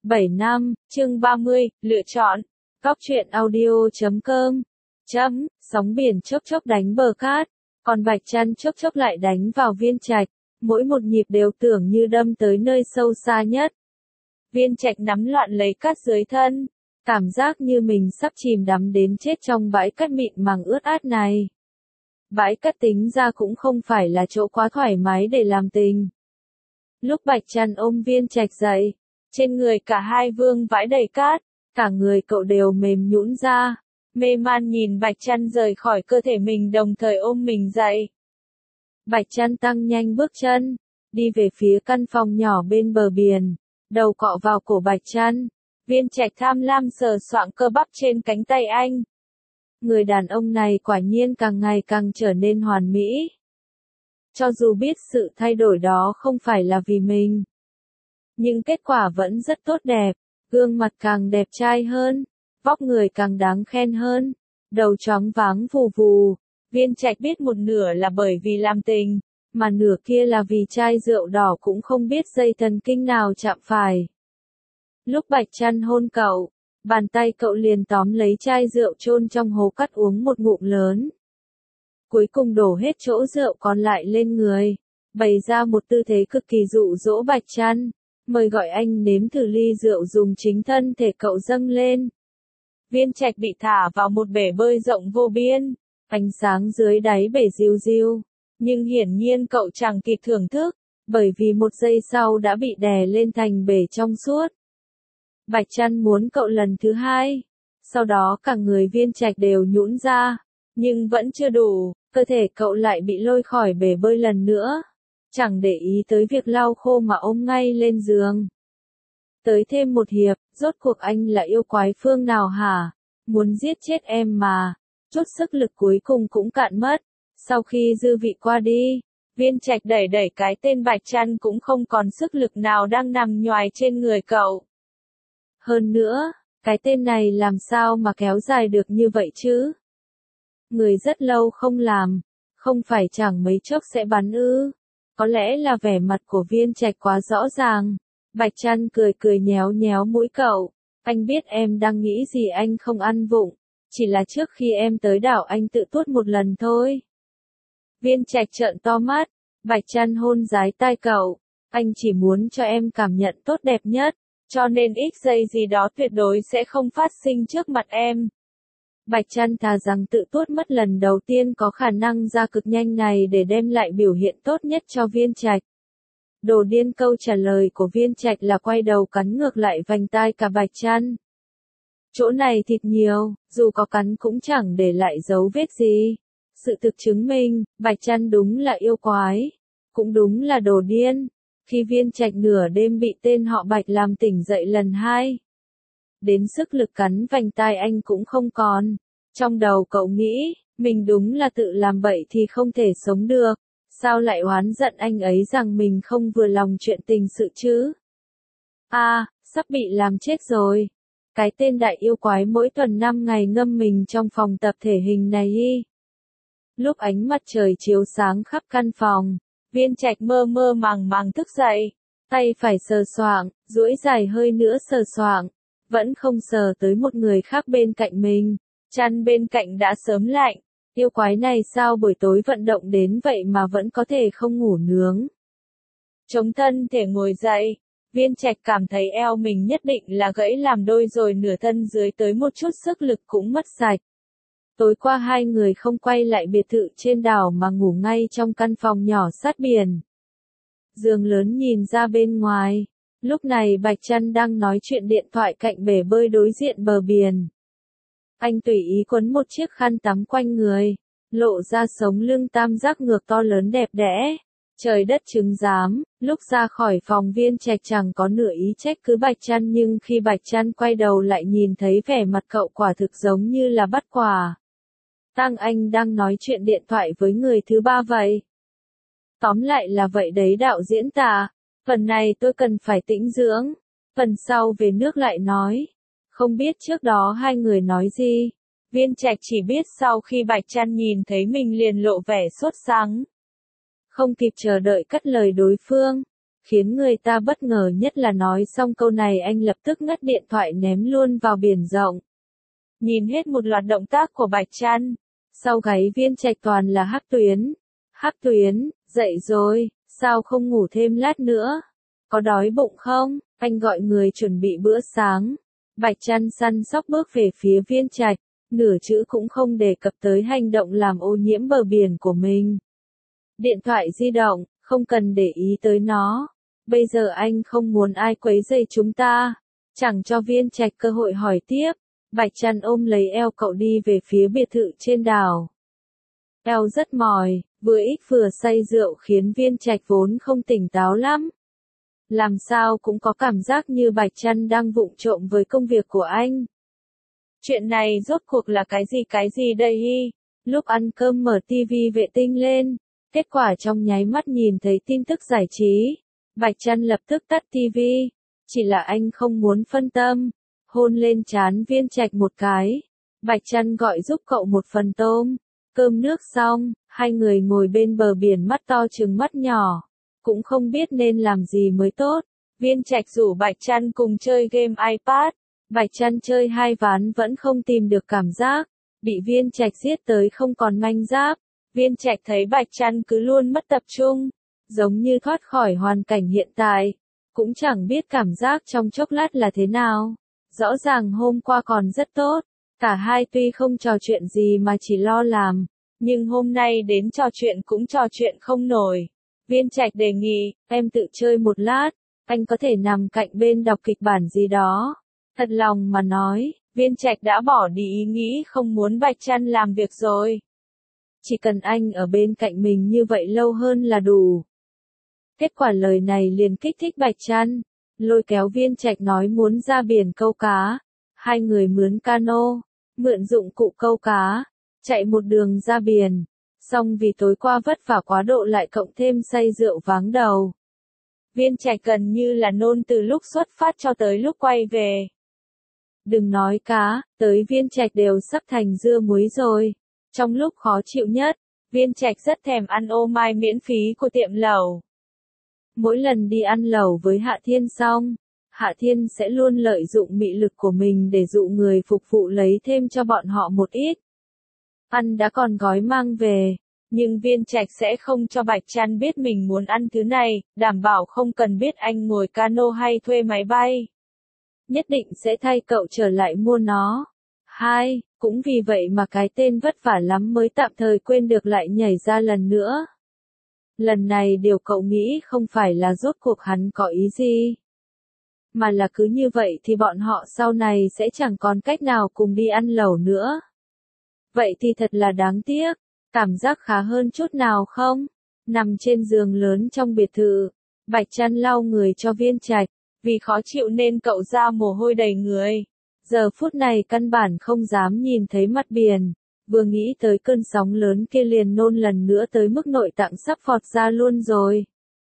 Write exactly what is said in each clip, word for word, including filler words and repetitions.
bảy năm, chương ba mươi, lựa chọn. Góc truyện audio chấm com. Chấm, sóng biển chốc chốc đánh bờ cát, còn Bạch Trăn chốc chốc lại đánh vào Viên Trạch, mỗi một nhịp đều tưởng như đâm tới nơi sâu xa nhất. Viên Trạch nắm loạn lấy cát dưới thân, cảm giác như mình sắp chìm đắm đến chết trong bãi cát mịn màng ướt át này. Bãi cát tính ra cũng không phải là chỗ quá thoải mái để làm tình. Lúc Bạch Trăn ôm Viên Trạch dậy, trên người cả hai vương vãi đầy cát, cả người cậu đều mềm nhũn ra, mê man nhìn Bạch Trăn rời khỏi cơ thể mình đồng thời ôm mình dậy. Bạch Trăn tăng nhanh bước chân, đi về phía căn phòng nhỏ bên bờ biển, đầu cọ vào cổ Bạch Trăn. Viên Trạch tham lam sờ soạng cơ bắp trên cánh tay anh. Người đàn ông này quả nhiên càng ngày càng trở nên hoàn mỹ. Cho dù biết sự thay đổi đó không phải là vì mình, nhưng kết quả vẫn rất tốt đẹp, gương mặt càng đẹp trai hơn, vóc người càng đáng khen hơn, đầu choáng váng vù vù. Viên Trạch biết một nửa là bởi vì làm tình, mà nửa kia là vì chai rượu đỏ cũng không biết dây thần kinh nào chạm phải. Lúc Bạch Trăn hôn cậu, bàn tay cậu liền tóm lấy chai rượu chôn trong hố cát uống một ngụm lớn. Cuối cùng đổ hết chỗ rượu còn lại lên người, bày ra một tư thế cực kỳ dụ dỗ Bạch Trăn, mời gọi anh nếm thử ly rượu dùng chính thân thể cậu dâng lên. Viên Trạch bị thả vào một bể bơi rộng vô biên, ánh sáng dưới đáy bể riu riu, nhưng hiển nhiên cậu chẳng kịp thưởng thức, bởi vì một giây sau đã bị đè lên thành bể trong suốt. Bạch Trăn muốn cậu lần thứ hai, sau đó cả người Viên Trạch đều nhũn ra, nhưng vẫn chưa đủ, cơ thể cậu lại bị lôi khỏi bể bơi lần nữa, chẳng để ý tới việc lau khô mà ôm ngay lên giường. Tới thêm một hiệp, rốt cuộc anh là yêu quái phương nào hả? Muốn giết chết em mà. Chút sức lực cuối cùng cũng cạn mất. Sau khi dư vị qua đi, Viên Trạch đẩy đẩy cái tên Bạch Trăn cũng không còn sức lực nào đang nằm nhoài trên người cậu. Hơn nữa, cái tên này làm sao mà kéo dài được như vậy chứ? Người rất lâu không làm, không phải chẳng mấy chốc sẽ bắn ư? Có lẽ là vẻ mặt của Viên Trạch quá rõ ràng. Bạch Trăn cười cười nhéo nhéo mũi cậu. Anh biết em đang nghĩ gì, anh không ăn vụng. Chỉ là trước khi em tới đảo anh tự tuốt một lần thôi. Viên Trạch trợn to mắt. Bạch Trăn hôn dái tai cậu. Anh chỉ muốn cho em cảm nhận tốt đẹp nhất, cho nên ít giây gì đó tuyệt đối sẽ không phát sinh trước mặt em. Bạch Trăn thà rằng tự tuốt mất lần đầu tiên có khả năng ra cực nhanh này để đem lại biểu hiện tốt nhất cho Viên Trạch. Đồ điên. Câu trả lời của Viên Trạch là quay đầu cắn ngược lại vành tai cả Bạch Trăn. Chỗ này thịt nhiều, dù có cắn cũng chẳng để lại dấu vết gì. Sự thực chứng minh, Bạch Trăn đúng là yêu quái, cũng đúng là đồ điên. Khi Viên Trạch nửa đêm bị tên họ Bạch làm tỉnh dậy lần hai, đến sức lực cắn vành tai anh cũng không còn. Trong đầu cậu nghĩ, mình đúng là tự làm bậy thì không thể sống được. Sao lại oán giận anh ấy rằng mình không vừa lòng chuyện tình sự chứ? A, à, sắp bị làm chết rồi. Cái tên đại yêu quái mỗi tuần năm ngày ngâm mình trong phòng tập thể hình này y. Lúc ánh mặt trời chiếu sáng khắp căn phòng, Viên Trạch mơ mơ màng màng thức dậy, tay phải sờ soạng, duỗi dài hơi nữa sờ soạng, vẫn không sờ tới một người khác bên cạnh mình, chăn bên cạnh đã sớm lạnh. Yêu quái này sao buổi tối vận động đến vậy mà vẫn có thể không ngủ nướng. Chống thân thể ngồi dậy, Viên Trạch cảm thấy eo mình nhất định là gãy làm đôi rồi, nửa thân dưới tới một chút sức lực cũng mất sạch. Tối qua hai người không quay lại biệt thự trên đảo mà ngủ ngay trong căn phòng nhỏ sát biển. Giường lớn nhìn ra bên ngoài, lúc này Bạch Trăn đang nói chuyện điện thoại cạnh bể bơi đối diện bờ biển. Anh tùy ý quấn một chiếc khăn tắm quanh người, lộ ra sống lưng tam giác ngược to lớn đẹp đẽ. Trời đất chứng giám, lúc ra khỏi phòng Viên Trạch chẳng có nửa ý trách cứ Bạch Trăn, nhưng khi Bạch Trăn quay đầu lại nhìn thấy vẻ mặt cậu quả thực giống như là bắt quả tang, anh đang nói chuyện điện thoại với người thứ ba vậy. Tóm lại là vậy đấy đạo diễn tả, phần này tôi cần phải tĩnh dưỡng, phần sau về nước lại nói. Không biết trước đó hai người nói gì, Viên Trạch chỉ biết sau khi Bạch Trăn nhìn thấy mình liền lộ vẻ sốt sắng. Không kịp chờ đợi cất lời đối phương, Khiến người ta bất ngờ nhất là nói xong câu này anh lập tức ngắt điện thoại ném luôn vào biển rộng. Nhìn hết một loạt động tác của Bạch Trăn, sau gáy Viên Trạch toàn là Hắc Tuyến. Hắc Tuyến, dậy rồi, sao không ngủ thêm lát nữa? Có đói bụng không? Anh gọi người chuẩn bị bữa sáng. Bạch Trăn săn sóc bước về phía Viên Trạch, nửa chữ cũng không đề cập tới hành động làm ô nhiễm bờ biển của mình. Điện thoại di động, không cần để ý tới nó. Bây giờ anh không muốn ai quấy rầy chúng ta. Chẳng cho Viên Trạch cơ hội hỏi tiếp. Bạch Trăn ôm lấy eo cậu đi về phía biệt thự trên đảo. Eo rất mỏi, vừa ít vừa say rượu khiến Viên Trạch vốn không tỉnh táo lắm. Làm sao cũng có cảm giác như Bạch Trăn đang vụng trộm với công việc của anh. Chuyện này rốt cuộc là cái gì cái gì đây? Lúc ăn cơm mở tivi vệ tinh lên, kết quả trong nháy mắt nhìn thấy tin tức giải trí. Bạch Trăn lập tức tắt tivi, chỉ là anh không muốn phân tâm, hôn lên trán Viên Trạch một cái. Bạch Trăn gọi giúp cậu một phần tôm, cơm nước xong, hai người ngồi bên bờ biển mắt to trừng mắt nhỏ, cũng không biết nên làm gì mới tốt. Viên Trạch rủ Bạch Trăn cùng chơi game iPad, Bạch Trăn chơi hai ván vẫn không tìm được cảm giác, bị Viên Trạch giết tới không còn manh giáp. Viên Trạch thấy Bạch Trăn cứ luôn mất tập trung, giống như thoát khỏi hoàn cảnh hiện tại, cũng chẳng biết cảm giác trong chốc lát là thế nào. Rõ ràng hôm qua còn rất tốt, cả hai tuy không trò chuyện gì mà chỉ lo làm, nhưng hôm nay đến trò chuyện cũng trò chuyện không nổi. Viên Trạch đề nghị, em tự chơi một lát, anh có thể nằm cạnh bên đọc kịch bản gì đó. Thật lòng mà nói, Viên Trạch đã bỏ đi ý nghĩ không muốn Bạch Trăn làm việc rồi. Chỉ cần anh ở bên cạnh mình như vậy lâu hơn là đủ. Kết quả lời này liền kích thích Bạch Trăn, lôi kéo Viên Trạch nói muốn ra biển câu cá. Hai người mướn cano, mượn dụng cụ câu cá, chạy một đường ra biển. Xong vì tối qua vất vả quá độ lại cộng thêm say rượu váng đầu. Viên Trạch gần như là nôn từ lúc xuất phát cho tới lúc quay về. Đừng nói cá, tới Viên Trạch đều sắc thành dưa muối rồi. Trong lúc khó chịu nhất, Viên Trạch rất thèm ăn ô mai miễn phí của tiệm lẩu. Mỗi lần đi ăn lẩu với Hạ Thiên xong, Hạ Thiên sẽ luôn lợi dụng mị lực của mình để dụ người phục vụ lấy thêm cho bọn họ một ít. Ăn đã còn gói mang về, nhưng Viên Trạch sẽ không cho Bạch Trăn biết mình muốn ăn thứ này, đảm bảo không cần biết anh ngồi cano hay thuê máy bay. Nhất định sẽ thay cậu trở lại mua nó. Hai, cũng vì vậy mà cái tên vất vả lắm mới tạm thời quên được lại nhảy ra lần nữa. Lần này điều cậu nghĩ không phải là rốt cuộc hắn có ý gì, mà là cứ như vậy thì bọn họ sau này sẽ chẳng còn cách nào cùng đi ăn lẩu nữa. Vậy thì thật là đáng tiếc. Cảm giác khá hơn chút nào không? Nằm trên giường lớn trong biệt thự, Bạch Trăn lau người cho Viên Trạch, vì khó chịu nên cậu ra mồ hôi đầy người. Giờ phút này căn bản không dám nhìn thấy mặt biển, vừa nghĩ tới cơn sóng lớn kia liền nôn lần nữa tới mức nội tạng sắp phọt ra luôn rồi.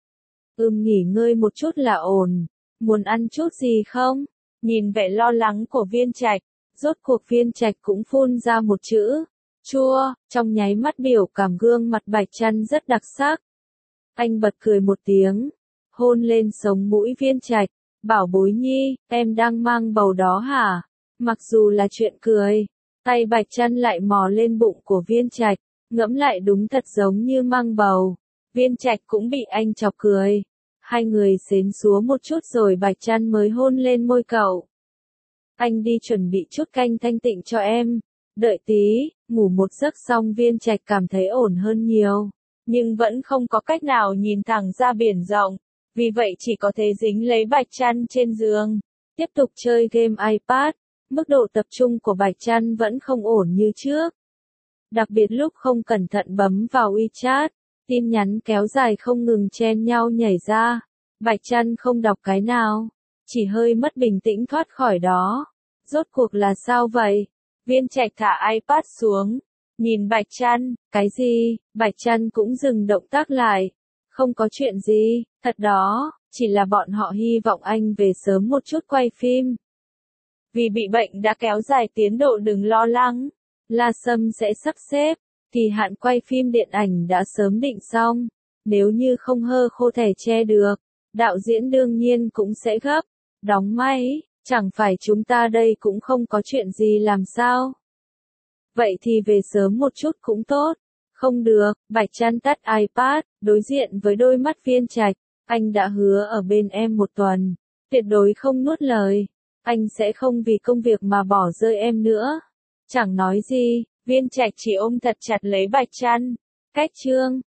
Ừm nghỉ ngơi một chút là ổn, muốn ăn chút gì không? Nhìn vẻ lo lắng của Viên Trạch, rốt cuộc Viên Trạch cũng phun ra một chữ. Chua, trong nháy mắt biểu cảm gương mặt Bạch Trăn rất đặc sắc. Anh bật cười một tiếng, hôn lên sống mũi Viên Trạch, bảo bối nhi, em đang mang bầu đó hả? Mặc dù là chuyện cười, tay Bạch Trăn lại mò lên bụng của Viên Trạch, ngẫm lại đúng thật giống như mang bầu. Viên Trạch cũng bị anh chọc cười. Hai người xến xúa một chút rồi Bạch Trăn mới hôn lên môi cậu. Anh đi chuẩn bị chút canh thanh tịnh cho em. Đợi tí, ngủ một giấc xong Viên Trạch cảm thấy ổn hơn nhiều, nhưng vẫn không có cách nào nhìn thẳng ra biển rộng, vì vậy chỉ có thể dính lấy Bạch Trăn trên giường, tiếp tục chơi game iPad. Mức độ tập trung của Bạch Trăn vẫn không ổn như trước. Đặc biệt lúc không cẩn thận bấm vào WeChat, tin nhắn kéo dài không ngừng chen nhau nhảy ra. Bạch Trăn không đọc cái nào, chỉ hơi mất bình tĩnh thoát khỏi đó. Rốt cuộc là sao vậy? Viên Trạch thả iPad xuống, nhìn Bạch Trăn, cái gì? Bạch Trăn cũng dừng động tác lại. Không có chuyện gì, thật đó, chỉ là bọn họ hy vọng anh về sớm một chút quay phim. Vì bị bệnh đã kéo dài tiến độ đừng lo lắng, La Sâm sẽ sắp xếp, thì hạn quay phim điện ảnh đã sớm định xong, nếu như không hơ khô thẻ che được, Đạo diễn đương nhiên cũng sẽ gấp. Đóng máy, chẳng phải chúng ta đây cũng không có chuyện gì làm sao? Vậy thì về sớm một chút cũng tốt. Không được, Bạch Trăn tắt iPad, đối diện với đôi mắt Viên Trạch. Anh đã hứa ở bên em một tuần. Tuyệt đối không nuốt lời. Anh sẽ không vì công việc mà bỏ rơi em nữa. Chẳng nói gì, Viên Trạch chỉ ôm thật chặt lấy Bạch Trăn. Cách chương